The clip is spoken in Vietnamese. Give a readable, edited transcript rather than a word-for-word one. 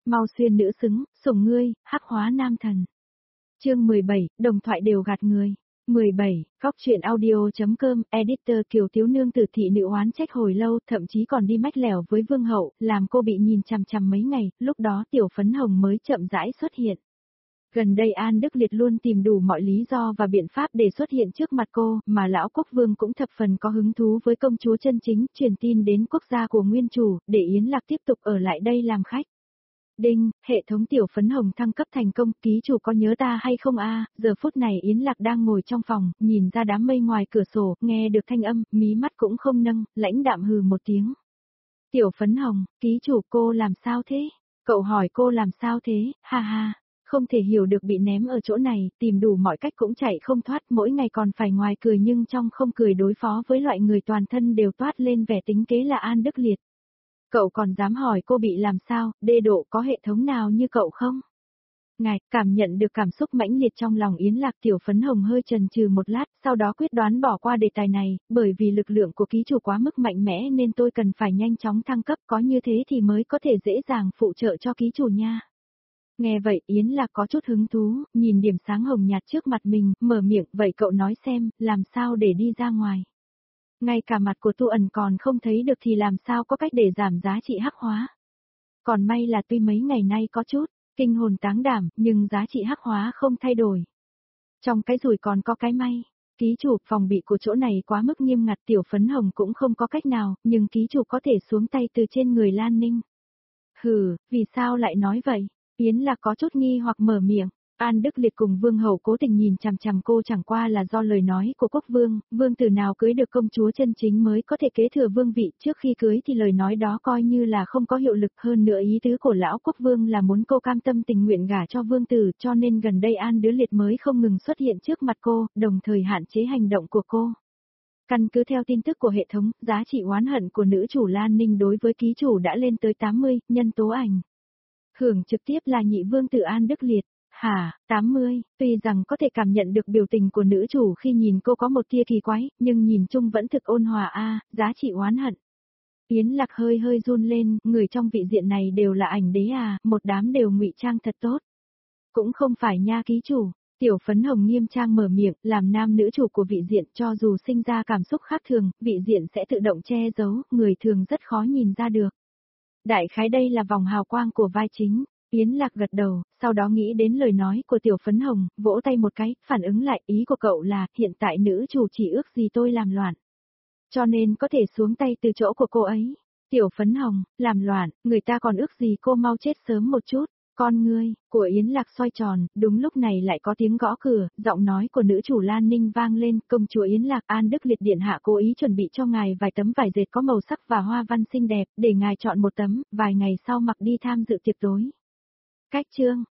Mau xuyên nữ xứng, sủng ngươi, hắc hóa nam thần. Chương 17, đồng thoại đều gạt người. 17, góc truyện audio.com, editor Kiều Tiếu Nương Tử thị nữ oán trách hồi lâu, thậm chí còn đi mách lẻo với Vương Hậu, làm cô bị nhìn chằm chằm mấy ngày, lúc đó Tiểu Phấn Hồng mới chậm rãi xuất hiện. Gần đây An Đức Liệt luôn tìm đủ mọi lý do và biện pháp để xuất hiện trước mặt cô, mà lão quốc vương cũng thập phần có hứng thú với công chúa chân chính, truyền tin đến quốc gia của nguyên chủ, để Yến Lạc tiếp tục ở lại đây làm khách. Đinh, hệ thống Tiểu Phấn Hồng thăng cấp thành công, ký chủ có nhớ ta hay không a? Giờ phút này Yến Lạc đang ngồi trong phòng, nhìn ra đám mây ngoài cửa sổ, nghe được thanh âm, mí mắt cũng không nâng, lãnh đạm hừ một tiếng. Tiểu Phấn Hồng, ký chủ cô làm sao thế? Cậu hỏi cô làm sao thế, ha ha. Không thể hiểu được bị ném ở chỗ này, tìm đủ mọi cách cũng chạy không thoát, mỗi ngày còn phải ngoài cười nhưng trong không cười đối phó với loại người toàn thân đều toát lên vẻ tính kế là An Đức Liệt. Cậu còn dám hỏi cô bị làm sao, đê độ có hệ thống nào như cậu không? Ngài, cảm nhận được cảm xúc mãnh liệt trong lòng Yến Lạc, Tiểu Phấn Hồng hơi chần chừ một lát, sau đó quyết đoán bỏ qua đề tài này, bởi vì lực lượng của ký chủ quá mức mạnh mẽ nên tôi cần phải nhanh chóng thăng cấp, có như thế thì mới có thể dễ dàng phụ trợ cho ký chủ nha. Nghe vậy Yến Lạc có chút hứng thú, nhìn điểm sáng hồng nhạt trước mặt mình, mở miệng, vậy cậu nói xem, làm sao để đi ra ngoài. Ngay cả mặt của Tu ẩn còn không thấy được thì làm sao có cách để giảm giá trị hắc hóa. Còn may là tuy mấy ngày nay có chút kinh hồn táng đảm, nhưng giá trị hắc hóa không thay đổi. Trong cái rủi còn có cái may. Ký chủ, phòng bị của chỗ này quá mức nghiêm ngặt, Tiểu Phấn Hồng cũng không có cách nào, nhưng ký chủ có thể xuống tay từ trên người Lan Ninh. Hừ, vì sao lại nói vậy? Yến Lạc có chút nghi hoặc mở miệng. An Đức Liệt cùng Vương Hậu cố tình nhìn chằm chằm cô chẳng qua là do lời nói của quốc vương, vương tử nào cưới được công chúa chân chính mới có thể kế thừa vương vị, trước khi cưới thì lời nói đó coi như là không có hiệu lực, hơn nữa ý tứ của lão quốc vương là muốn cô cam tâm tình nguyện gả cho vương tử, cho nên gần đây An Đức Liệt mới không ngừng xuất hiện trước mặt cô, đồng thời hạn chế hành động của cô. Căn cứ theo tin tức của hệ thống, giá trị oán hận của nữ chủ Lan Ninh đối với ký chủ đã lên tới 80, nhân tố ảnh hưởng trực tiếp là nhị vương tử An Đức Liệt. Hả, 80, tuy rằng có thể cảm nhận được biểu tình của nữ chủ khi nhìn cô có một tia kỳ quái, nhưng nhìn chung vẫn thực ôn hòa giá trị oán hận. Yến Lạc hơi hơi run lên, người trong vị diện này đều là ảnh đế một đám đều ngụy trang thật tốt. Cũng không phải nha ký chủ. Tiểu Phấn Hồng nghiêm trang mở miệng, làm nam nữ chủ của vị diện cho dù sinh ra cảm xúc khác thường, vị diện sẽ tự động che giấu, người thường rất khó nhìn ra được. Đại khái đây là vòng hào quang của vai chính. Yến Lạc gật đầu, sau đó nghĩ đến lời nói của Tiểu Phấn Hồng, vỗ tay một cái, phản ứng lại, ý của cậu là, hiện tại nữ chủ chỉ ước gì tôi làm loạn. Cho nên có thể xuống tay từ chỗ của cô ấy. Tiểu Phấn Hồng, làm loạn, người ta còn ước gì cô mau chết sớm một chút. Con ngươi, của Yến Lạc xoay tròn, đúng lúc này lại có tiếng gõ cửa, giọng nói của nữ chủ Lan Ninh vang lên, công chúa Yến Lạc, An Đức Liệt điện hạ cố ý chuẩn bị cho ngài vài tấm vải dệt có màu sắc và hoa văn xinh đẹp, để ngài chọn một tấm, vài ngày sau mặc đi tham dự tiệc tối. Cách chương,